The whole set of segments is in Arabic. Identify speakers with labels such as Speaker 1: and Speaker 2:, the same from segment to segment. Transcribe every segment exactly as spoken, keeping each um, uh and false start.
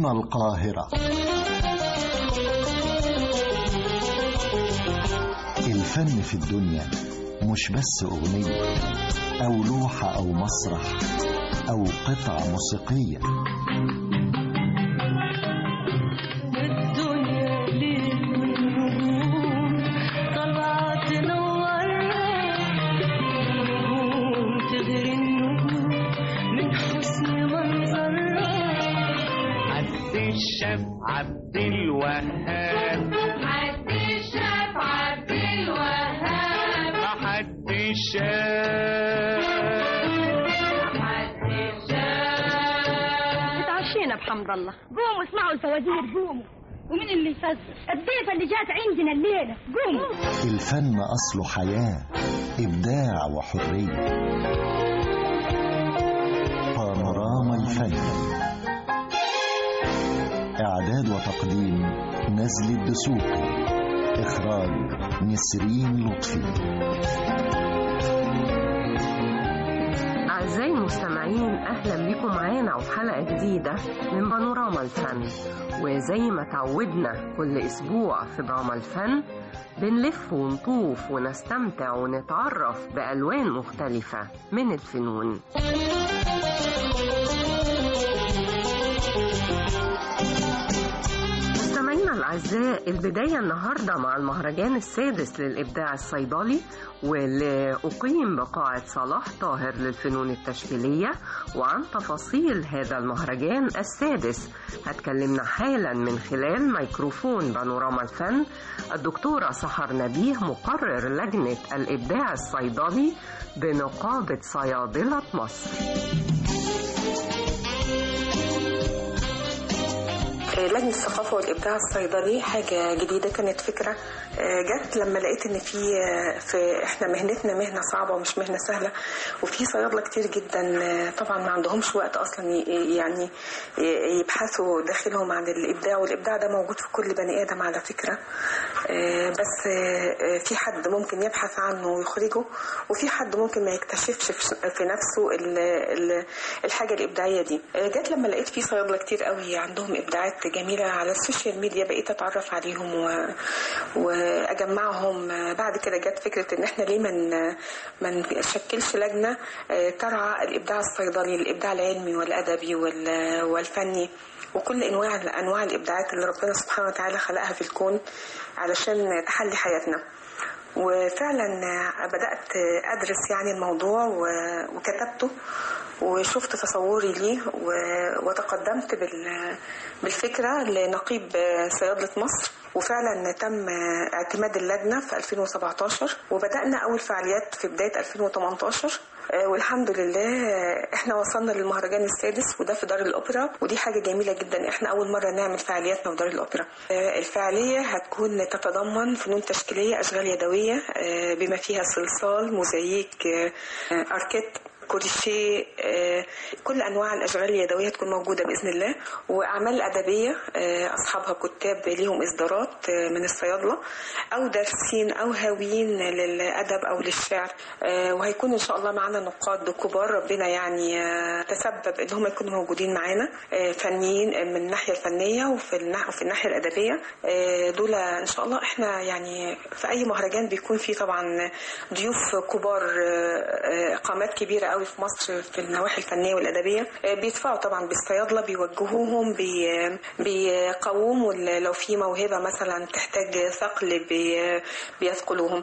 Speaker 1: هنا القاهرة. الفن في الدنيا مش بس أغنية أو لوحة أو مسرح أو قطعة موسيقية.
Speaker 2: الدنيا ليل والنجوم طلعت تنورها، النجوم تغري النجوم من حسن منظرها.
Speaker 3: عبد الشاف عبد الوهاب،
Speaker 2: عبد الشاف عبد الوهاب،
Speaker 3: عبد الشاف
Speaker 2: عبد الشاف.
Speaker 4: اتعشينا بحمد الله. قوموا اسمعوا الفوازير، قوموا. ومين اللي يفزر؟ الضيفة اللي جات عندنا الليلة. قوموا.
Speaker 1: الفن أصله حياة، إبداع وحرية. بانوراما الفن، إعداد وتقديم نزل الدسوقي، إخراج نسرين لطفي.
Speaker 5: أعزائي المستمعين، أهلا بكم معانا في حلقة جديدة من بانوراما الفن. وزي ما تعودنا كل أسبوع في دراما الفن بنلف ونطوف ونستمتع ونتعرف بألوان مختلفة من الفنون. مستمعينا الأعزاء، البداية النهاردة مع المهرجان السادس للإبداع الصيدلي واللي أقيم بقاعة صلاح طاهر للفنون التشكيلية. وعن تفاصيل هذا المهرجان السادس هتكلمنا حالا من خلال ميكروفون بانوراما الفن الدكتورة سحر نبيه، مقرر لجنة الإبداع الصيدلي بنقابة صيادلة مصر.
Speaker 6: لجنة الثقافة والإبداع الصيدلي حاجة جديدة، كانت فكرة جت لما لقيت إن في في إحنا مهنتنا مهنة صعبة ومش مهنة سهلة، وفي صيادلة كتير جدا طبعا ما عندهمش وقت أصلا يعني يبحثوا داخلهم عن الإبداع، والإبداع ده موجود في كل بني آدم على فكرة، بس في حد ممكن يبحث عنه ويخرجه، وفي حد ممكن ما يكتشفش في نفسه الحاجة الإبداعية دي. جت لما لقيت في صيادلة كتير قوي عندهم إبداعات جميلة على السوشيال ميديا، بقيت أتعرف عليهم و... وأجمعهم. بعد كده جت فكرة إن إحنا ليه من ما نشكلش لجنة ترعى الإبداع الصيدلي، الإبداع العلمي والأدبي وال... والفني وكل أنواع أنواع الإبداعات اللي ربنا سبحانه وتعالى خلقها في الكون علشان تحلي حياتنا. وفعلا بدأت أدرس يعني الموضوع وكتبته وشفت تصوري ليه وتقدمت بالفكرة لنقيب صيادلة مصر، وفعلا تم اعتماد اللجنة في ألفين وسبعتاشر وبدأنا أول فعاليات في بداية ألفين وتمنتاشر، والحمد لله احنا وصلنا للمهرجان السادس وده في دار الأوبرا، ودي حاجة جميلة جدا. احنا أول مرة نعمل فعالياتنا في دار الأوبرا. الفعالية هتكون تتضمن فنون تشكيلية، أشغال يدوية بما فيها صلصال، موزاييك، أركيت، كروشيه، كل أنواع الأشغال اليدوية تكون موجودة بإذن الله، وأعمال أدبية أصحابها كتاب ليهم إصدارات من الصيادلة أو دارسين أو هاويين للأدب أو للشعر، وهيكون إن شاء الله معنا نقاد كبار ربنا يعني تسبب إن هم يكونوا موجودين معنا، فنيين من الناحية الفنية وفي الناحية الأدبية. دول إن شاء الله إحنا يعني في أي مهرجان بيكون فيه طبعا ضيوف كبار، قامات كبيرة أوي في مصر في النواحي الفنية والأدبية، بيدفعوا طبعا بالصيادلة، بيوجهوهم، بي بيقوموا لو في موهبة مثلا تحتاج ثقل بيثقلوهم.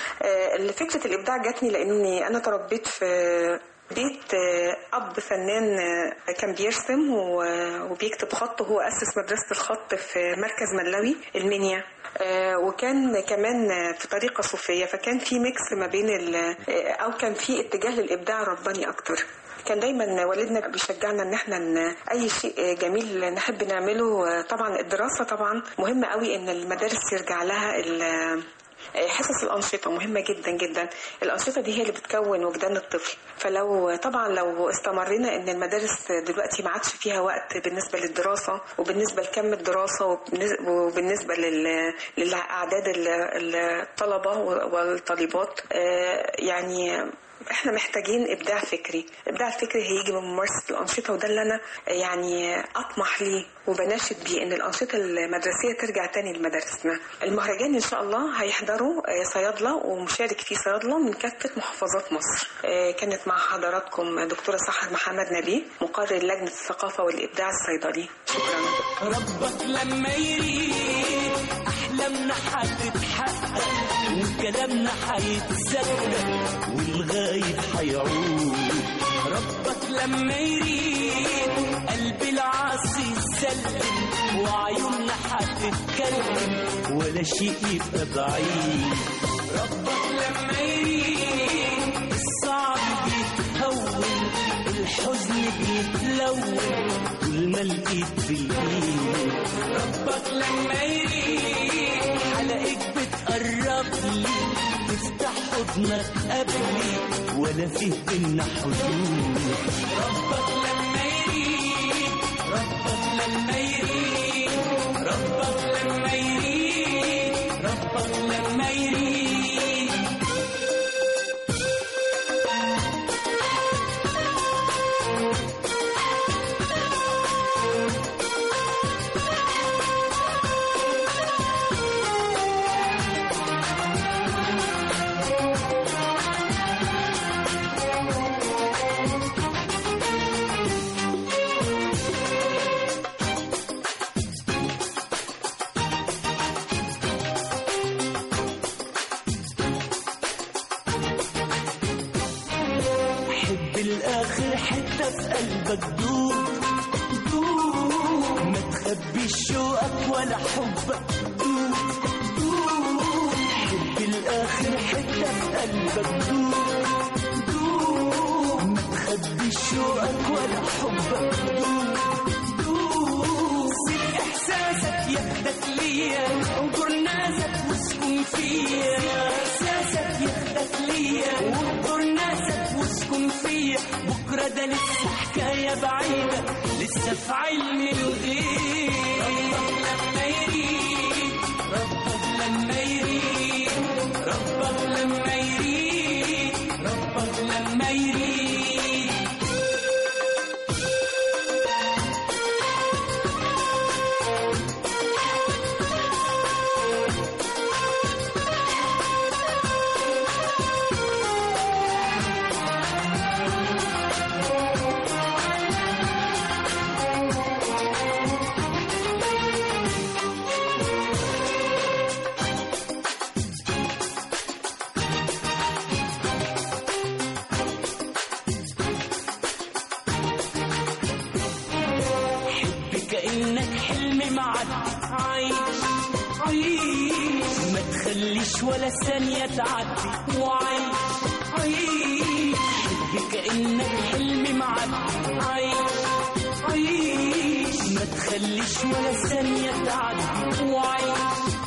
Speaker 6: فكرة الإبداع جاتني لأني أنا تربيت في بيت أب فنان كان بيرسم وبيكتب خط، وهو أسس مدرسة الخط في مركز ملوي المنيا، وكان كمان في طريقة صوفية، فكان في ميكس ما بين أو كان في اتجاه للإبداع الرباني أكتر. كان دايما والدنا بيشجعنا ان احنا إن اي شيء جميل نحب نعمله. طبعا الدراسة طبعا مهمة قوي، ان المدارس يرجع لها حصص الأنشطة مهمة جدا جدا. الأنشطة دي هي اللي بتكون وجدان الطفل، فلو طبعا لو استمرنا ان المدارس دلوقتي ما عادش فيها وقت بالنسبة للدراسة وبالنسبة لكم الدراسة وبالنسبة للأعداد الطلبة والطالبات، يعني احنا محتاجين ابداع فكري. الابداع الفكري هيجي من ممارسه الانشطه، وده اللي انا يعني اطمح ليه وبناشد بيه ان الانشطه المدرسيه ترجع تاني لمدارسنا. المهرجان ان شاء الله هيحضروا صيادله ومشارك فيه صيادله من كافه محافظات مصر. كانت مع حضراتكم دكتوره سحر محمد نبيه، مقرر لجنه الثقافه والابداع الصيدلي. شكرا.
Speaker 7: ربك لما يريد احلامنا هتتحقق وكلامنا هيتصدق والغايب هيعود. ربك لما يريد قلب العاصي يسلم وعيوننا هتتكلم ولا شيء يبقى بعيد. ربك لما يريد الصعب بيتهون الحزن بيتلون طول ما الايد في الايد. ربك لما يريد حلقك بتقرب لي تفتح حضنك قبلي ولا فيه بينا حدود. ربك لما يريد ربك لما يريد ربك لما يريد ربك لما يريد. الآخر حتة في قلبك دوب دوب ما تخبيش شوقك ولا حبك دوب دوب. حب الآخر حتة في قلبك دوب دوب ما تخبيش شوقك ولا حبك دوب دوب. سيب إحساسك ياخدك ليا وانظر ناسك واسكن فيا. إحساسك ياخدك ليا وانظر ناسك واسكن فيا. بكرة ده لسه حكاية بعيدة لسه في علم الغيب. ربك لما يريد ربك لما يريد ربك لما يريد ربك لما يريد. ولا ثانية تعدي وعيش عيش حب كأنك حلم معدي عيش عيش ما تخليش ولا ثانية تعدي وعيش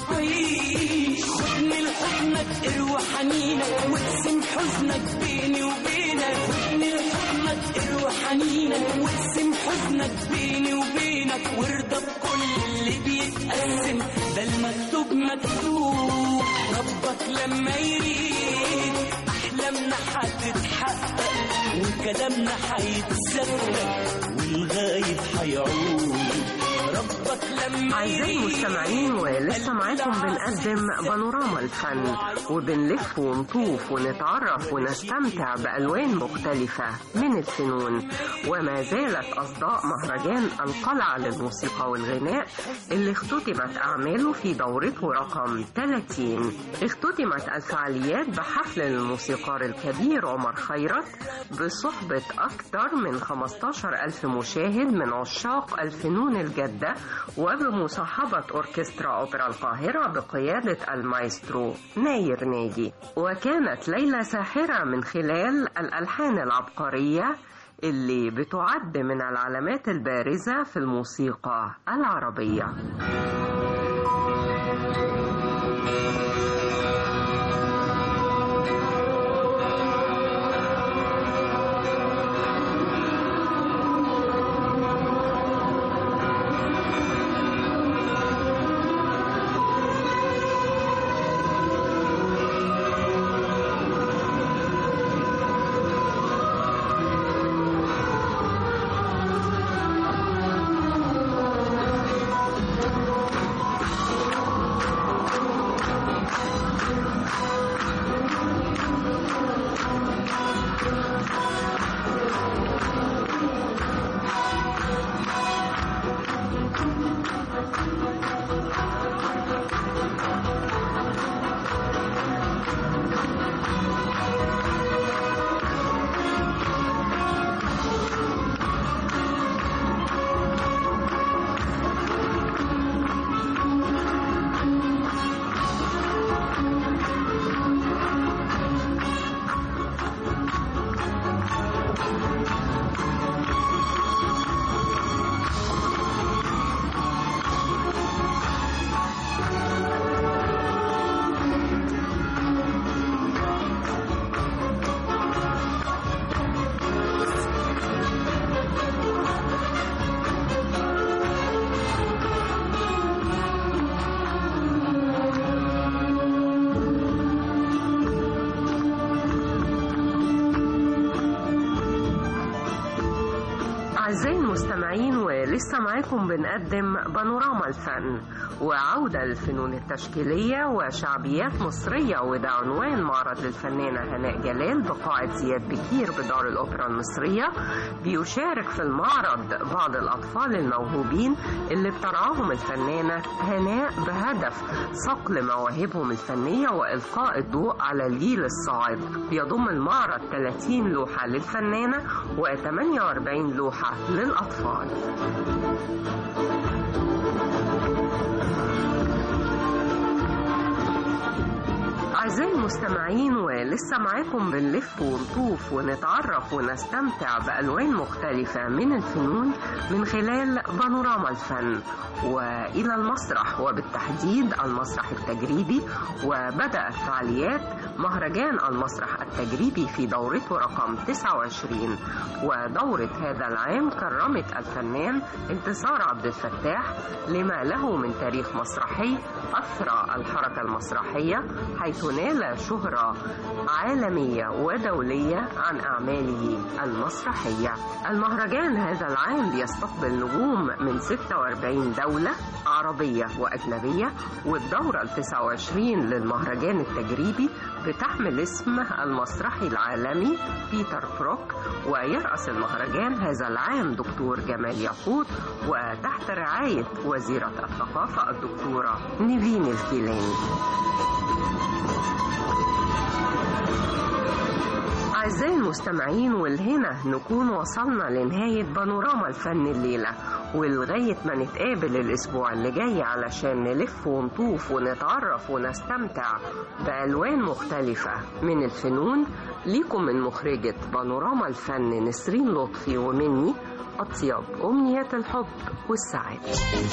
Speaker 7: عيش. خدني لحضنك اروى حنينك واقسم حزنك بيني وبينك. خدني لحضنك اروى حنينك واقسم حزنك بيني وبينك وارضى بكل اللي بيتقسم ده المكتوب مكتوب. ربك لما يريد أحلامنا هتتحقق وكلامنا هيتصدق والغايب هيعود. ربك لما
Speaker 5: أعزائي المستمعين، ولسه معاكم بنقدم بانوراما الفن وبنلف ونطوف ونتعرف ونستمتع بألوان مختلفة من الفنون. وما زالت أصداء مهرجان القلعة للموسيقى والغناء اللي اختتمت أعماله في دورته رقم ثلاثين. اختتمت الفعاليات بحفل الموسيقار الكبير عمر خيرت بصحبة أكثر من خمسة عشر ألف مشاهد من عشاق الفنون الجادة وبمصاحبة أوركسترا أوبرا القاهرة بقيادة المايسترو ناير ناجي. وكانت ليلة ساحرة من خلال الألحان العبقرية اللي بتعد من العلامات البارزة في الموسيقى العربية. أعزائي المستمعين، ولسه معاكم بنقدم بانوراما الفن وعودة للفنون التشكيلية وشعبيات مصرية، وده عنوان معرض للفنانة هناء جلال بقاعة زياد بكير بدار الأوبرا المصرية. بيشارك في المعرض بعض الأطفال الموهوبين اللي بترعاهم الفنانة هناء بهدف صقل مواهبهم الفنية وإلقاء الضوء على الجيل الصاعد. بيضم المعرض ثلاثين لوحة للفنانة وثمانية وأربعين لوحة للأطفال. أعزائي المستمعين، ولسه معاكم بنلف ونطوف ونتعرف ونستمتع بألوان مختلفة من الفنون من خلال بانوراما الفن وإلى المسرح، وبالتحديد المسرح التجريبي. وبدأت فعاليات مهرجان المسرح التجريبي في دورته رقم تسعة وعشرين، ودورة هذا العام كرمت الفنان انتصار عبد الفتاح لما له من تاريخ مسرحي أثرى الحركة المسرحية، حيث نال شهرة عالمية ودولية عن أعماله المسرحية. المهرجان هذا العام بيستقبل نجوم من ستة وأربعين دولة عربية وأجنبية، والدورة التسعة وعشرين للمهرجان التجريبي بتحمل اسم المسرحي العالمي بيتر بروك، ويرأس المهرجان هذا العام دكتور جمال ياقوت، وتحت رعاية وزيرة الثقافة الدكتورة نيفين الكيلاني. أعزائي المستمعين، والهنا نكون وصلنا لنهاية بانوراما الفن الليلة، ولغاية ما نتقابل الأسبوع اللي جاي علشان نلف ونطوف ونتعرف ونستمتع بألوان مختلفة من الفنون. ليكم من مخرجة بانوراما الفن نسرين لطفي ومني أطيب أمنيات الحب والسعادة.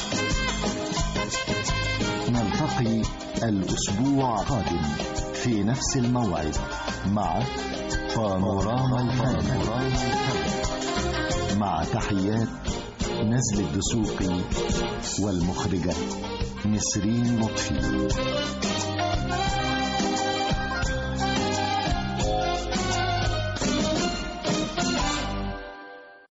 Speaker 1: نلتقي الأسبوع القادم في نفس الموعد مع بانوراما الفن، مع تحيات نزل الدسوقي والمخرجة نسرين لطفي.